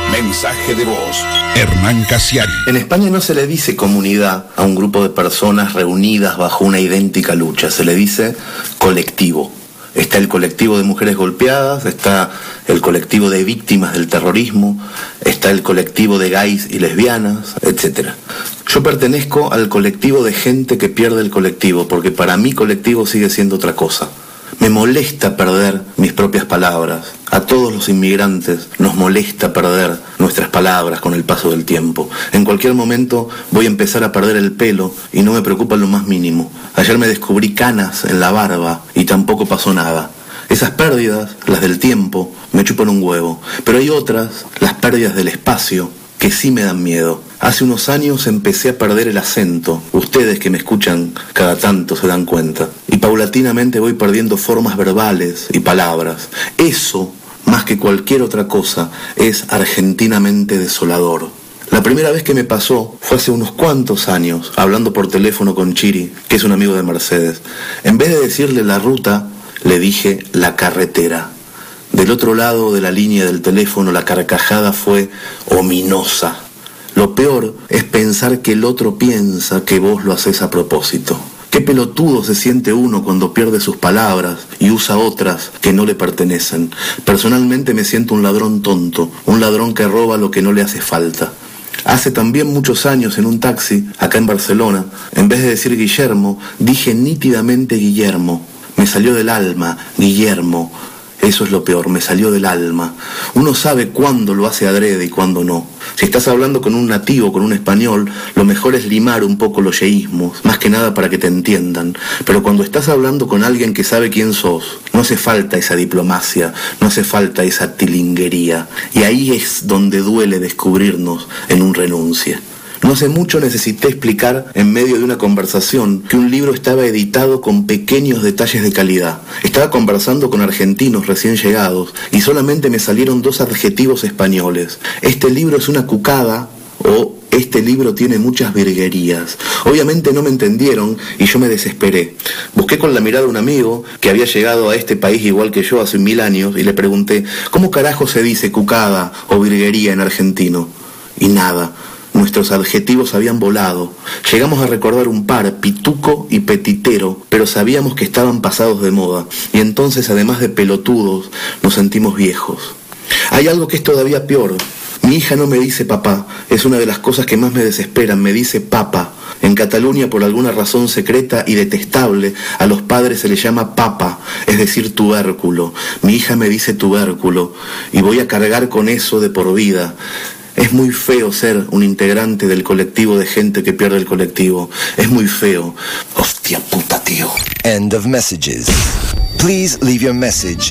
Mensaje de voz. Hernán Casiari. En España no se le dice comunidad a un grupo de personas reunidas bajo una idéntica lucha, se le dice colectivo. Está el colectivo de mujeres golpeadas, está el colectivo de víctimas del terrorismo, está el colectivo de gays y lesbianas, etcétera. Yo pertenezco al colectivo de gente que pierde el colectivo, porque para mí colectivo sigue siendo otra cosa. Me molesta perder mis propias palabras. A todos los inmigrantes nos molesta perder nuestras palabras con el paso del tiempo. En cualquier momento voy a empezar a perder el pelo y no me preocupa lo más mínimo. Ayer me descubrí canas en la barba y tampoco pasó nada. Esas pérdidas, las del tiempo, me chupan un huevo. Pero hay otras, las pérdidas del espacio, que sí me dan miedo. Hace unos años empecé a perder el acento. Ustedes que me escuchan cada tanto se dan cuenta. Y paulatinamente voy perdiendo formas verbales y palabras. Eso, más que cualquier otra cosa, es argentinamente desolador. La primera vez que me pasó fue hace unos cuantos años, hablando por teléfono con Chiri, que es un amigo de Mercedes. En vez de decirle la ruta, le dije la carretera. Del otro lado de la línea del teléfono la carcajada fue ominosa. Lo peor es pensar que el otro piensa que vos lo haces a propósito. Qué pelotudo se siente uno cuando pierde sus palabras y usa otras que no le pertenecen. Personalmente me siento un ladrón tonto, un ladrón que roba lo que no le hace falta. Hace también muchos años en un taxi, acá en Barcelona, en vez de decir Guillermo, dije nítidamente Guillermo. Me salió del alma, Guillermo. Eso es lo peor, me salió del alma. Uno sabe cuándo lo hace adrede y cuándo no. Si estás hablando con un nativo, con un español, lo mejor es limar un poco los yeísmos, más que nada para que te entiendan. Pero cuando estás hablando con alguien que sabe quién sos, no hace falta esa diplomacia, no hace falta esa tilinguería. Y ahí es donde duele descubrirnos en un renuncie. No hace mucho necesité explicar en medio de una conversación que un libro estaba editado con pequeños detalles de calidad. Estaba conversando con argentinos recién llegados y solamente me salieron dos adjetivos españoles. Este libro es una cucada o este libro tiene muchas virguerías. Obviamente no me entendieron y yo me desesperé. Busqué con la mirada a un amigo que había llegado a este país igual que yo hace mil años y le pregunté, ¿cómo carajo se dice cucada o virguería en argentino? Y nada. Nuestros adjetivos habían volado. Llegamos a recordar un par, pituco y petitero, pero sabíamos que estaban pasados de moda. Y entonces, además de pelotudos, nos sentimos viejos. Hay algo que es todavía peor. Mi hija no me dice papá. Es una de las cosas que más me desesperan. Me dice papa. En Cataluña, por alguna razón secreta y detestable, a los padres se les llama papa, es decir, tubérculo. Mi hija me dice tubérculo. Y voy a cargar con eso de por vida. Es muy feo ser un integrante del colectivo de gente que pierde el colectivo. Es muy feo. Hostia puta, tío. End of messages. Please leave your message.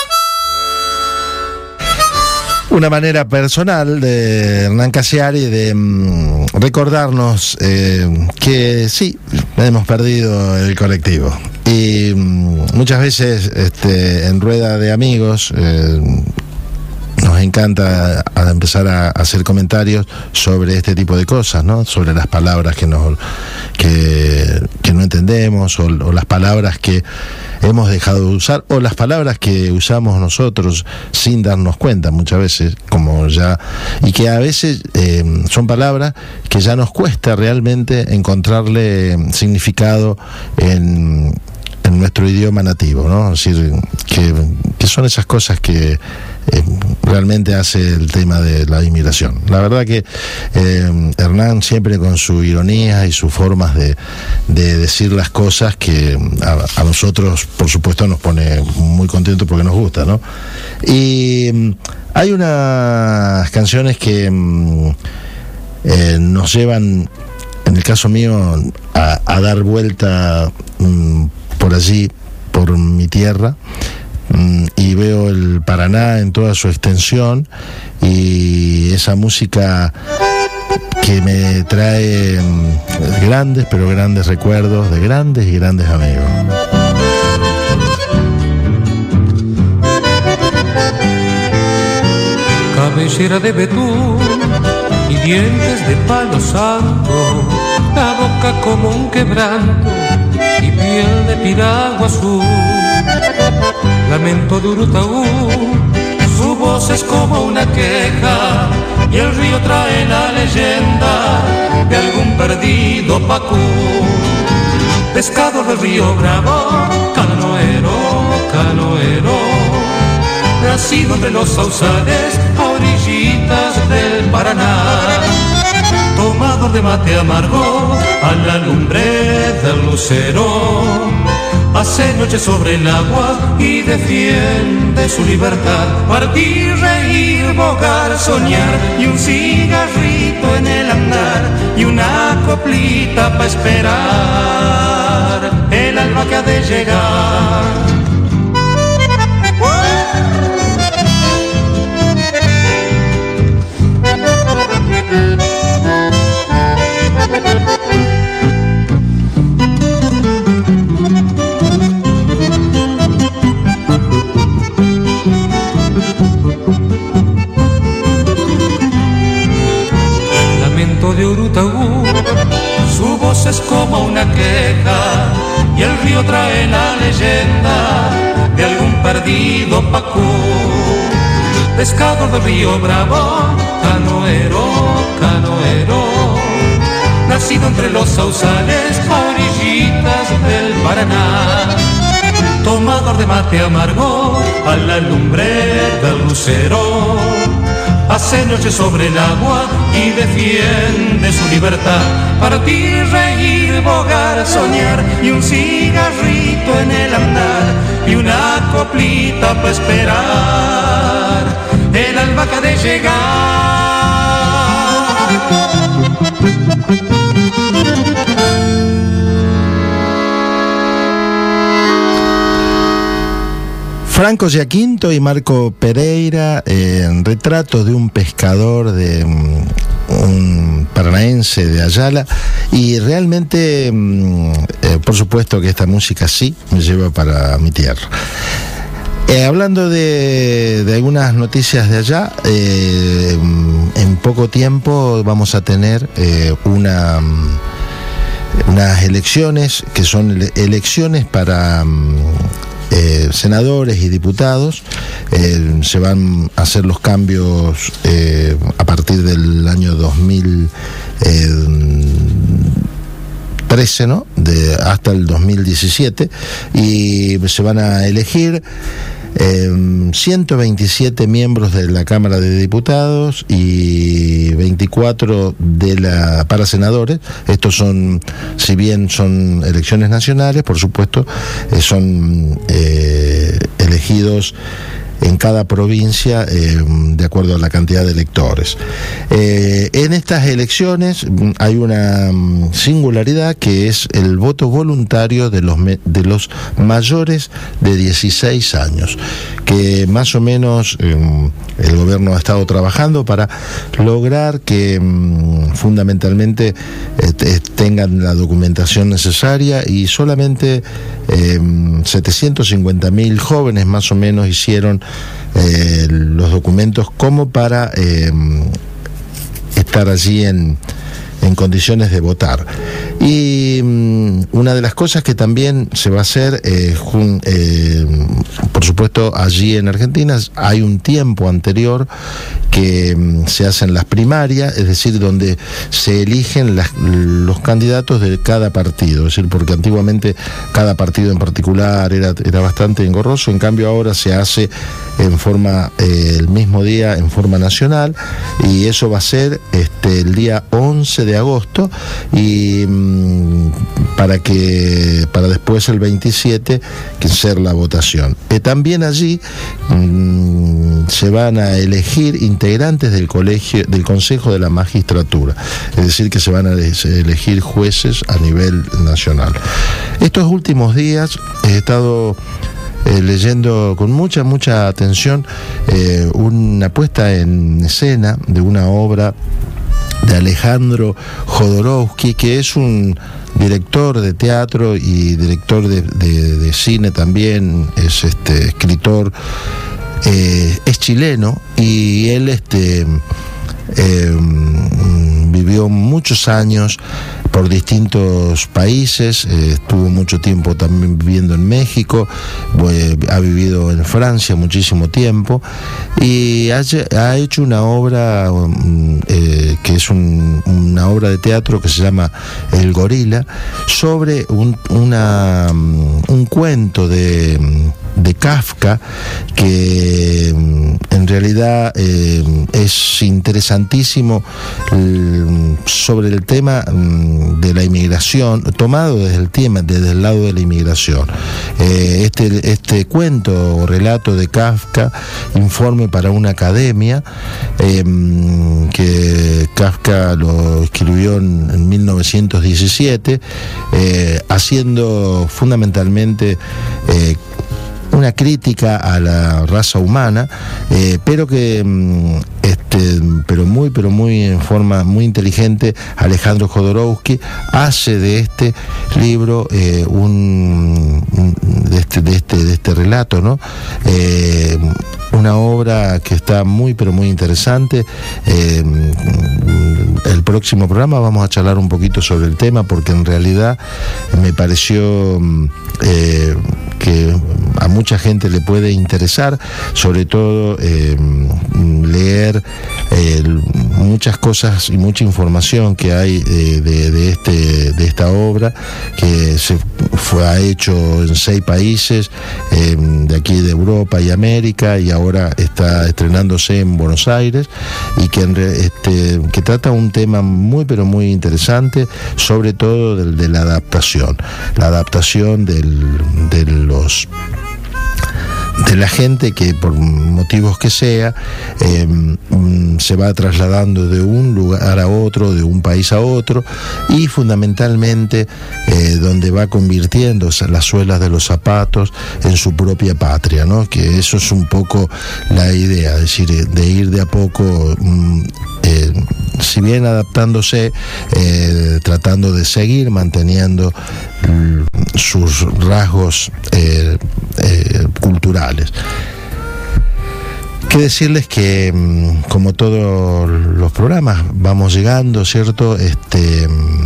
Una manera personal de Hernán Casiari de mm, recordarnos eh, que sí, hemos perdido el colectivo. Y mm, muchas veces este, en rueda de amigos... Eh, nos encanta a empezar a hacer comentarios sobre este tipo de cosas, ¿no? Sobre las palabras que nos que, que no entendemos o, o las palabras que hemos dejado de usar o las palabras que usamos nosotros sin darnos cuenta muchas veces, como ya y que a veces eh, son palabras que ya nos cuesta realmente encontrarle significado en en nuestro idioma nativo, ¿no? Es decir, que, que son esas cosas que eh, realmente hace el tema de la inmigración. La verdad que eh, Hernán siempre con su ironía y sus formas de, de decir las cosas que a, a nosotros, por supuesto, nos pone muy contentos porque nos gusta, ¿no? Y hay unas canciones que eh, nos llevan, en el caso mío, a, a dar vuelta mm, por allí, por mi tierra, y veo el Paraná en toda su extensión y esa música que me trae grandes, pero grandes recuerdos de grandes y grandes amigos. Cabellera de betún y dientes de palo santo, la boca como un quebranto y piel de piragua azul. Lamento de Urutaú, Su voz es como una queja y el río trae la leyenda de algún perdido pacú. Pescador del río Bravo, canoero, canoero, nacido entre los sausales a orillitas del Paraná. Tomador de mate amargo a la lumbre del lucero, hace noche sobre el agua y defiende su libertad. Partir, reír, bogar, soñar y un cigarrito en el andar y una coplita pa' esperar el alba que ha de llegar. Lamento de Urutaú, su voz es como una queja y el río trae la leyenda de algún perdido pacú. Pescador del río Bravo, canoero, canoero, nacido entre los sausales a orillitas del Paraná. Tomador de mate amargo a la lumbre del lucero, hace noche sobre el agua y defiende su libertad. Partir, reír, bogar, soñar y un cigarrito en el andar y una coplita para esperar el alba que ha de llegar. Franco Giaquinto y Marco Pereira, eh, en retratos de un pescador, de um, un paranaense de Ayala, y realmente, um, eh, por supuesto que esta música sí me lleva para mi tierra. Eh, hablando de, de algunas noticias de allá, eh, en poco tiempo vamos a tener eh, una... Um, unas elecciones que son ele- elecciones para um, eh, senadores y diputados. Eh, se van a hacer los cambios eh, a partir del año dos mil trece, ¿no? De, hasta el dos mil diecisiete, y se van a elegir Eh, ciento veintisiete miembros de la Cámara de Diputados y veinticuatro de la para senadores. Estos son, si bien son elecciones nacionales, por supuesto, eh, son eh, elegidos en cada provincia eh, de acuerdo a la cantidad de electores. Eh, en estas elecciones hay una singularidad, que es el voto voluntario de los, me, de los mayores de dieciséis años, que más o menos eh, el gobierno ha estado trabajando para lograr que mm, fundamentalmente eh, tengan la documentación necesaria, y solamente eh, setecientos cincuenta mil jóvenes más o menos hicieron Eh, los documentos como para eh, estar allí en, en condiciones de votar. Y um, una de las cosas que también se va a hacer, eh, jun, eh, por supuesto, allí en Argentina hay un tiempo anterior que um, se hacen las primarias, es decir, donde se eligen las, los candidatos de cada partido, es decir, porque antiguamente cada partido en particular era, era bastante engorroso. En cambio ahora se hace en forma, eh, el mismo día, en forma nacional, y eso va a ser este, el día once de agosto, y mmm, para que para después el veintisiete que ser la votación. Eh, también allí mmm, se van a elegir integrantes del colegio, del Consejo de la Magistratura, es decir, que se van a elegir jueces a nivel nacional. Estos últimos días he estado Eh, leyendo con mucha, mucha atención eh, una puesta en escena de una obra de Alejandro Jodorowsky, que es un director de teatro y director de, de, de cine también, es este escritor, eh, es chileno, y él este eh, vivió muchos años por distintos países, eh, estuvo mucho tiempo también viviendo en México, eh, ha vivido en Francia muchísimo tiempo y ha, ha hecho una obra eh, que es un, una obra de teatro que se llama El Gorila, sobre un, una, un cuento de, de Kafka que en realidad eh, es interesantísimo eh, sobre el tema de la inmigración, tomado desde el tema, desde el lado de la inmigración. Eh, este, este cuento o relato de Kafka, Informe para una academia, eh, que Kafka lo escribió en, en mil novecientos diecisiete, eh, haciendo fundamentalmente eh, una crítica a la raza humana, eh, pero que este, pero muy pero muy en forma muy inteligente, Alejandro Jodorowsky hace de este libro eh, un, un de este de este de este relato, ¿no? Eh, una obra que está muy pero muy interesante. Eh, el próximo programa vamos a charlar un poquito sobre el tema, porque en realidad me pareció eh, que a mucha gente le puede interesar, sobre todo eh, leer eh, muchas cosas y mucha información que hay eh, de, de este de esta obra, que se fue ha hecho en seis países eh, de aquí de Europa y América, y ahora está estrenándose en Buenos Aires, y que este, que trata un tema muy pero muy interesante, sobre todo del, de la adaptación, la adaptación del, de los de la gente que por motivos que sea eh, se va trasladando de un lugar a otro, de un país a otro, y fundamentalmente eh, donde va convirtiendo las suelas de los zapatos en su propia patria, ¿no? Que eso es un poco la idea, es decir, de ir de a poco mm, eh, si bien adaptándose, eh, tratando de seguir manteniendo mm, sus rasgos eh, eh, culturales. Que decirles que, como todos los programas, vamos llegando, ¿cierto?, este,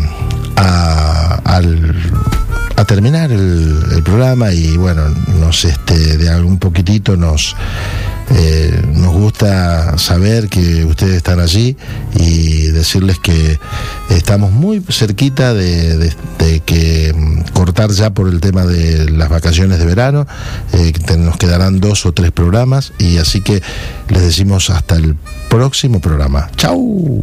a, al, a terminar el, el programa, y bueno, nos, este, de algún poquitito nos, eh, nos gusta saber que ustedes están allí, y decirles que estamos muy cerquita de, de, de que cortar ya por el tema de las vacaciones de verano. Eh, nos quedarán dos o tres programas, y así que les decimos hasta el próximo programa. ¡Chau!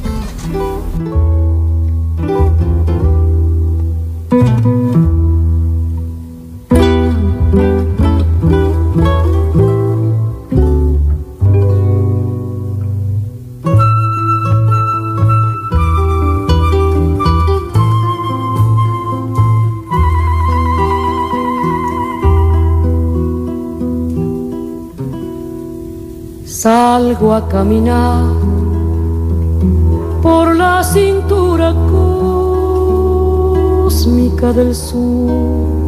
Salgo a caminar por la cintura cósmica del sur,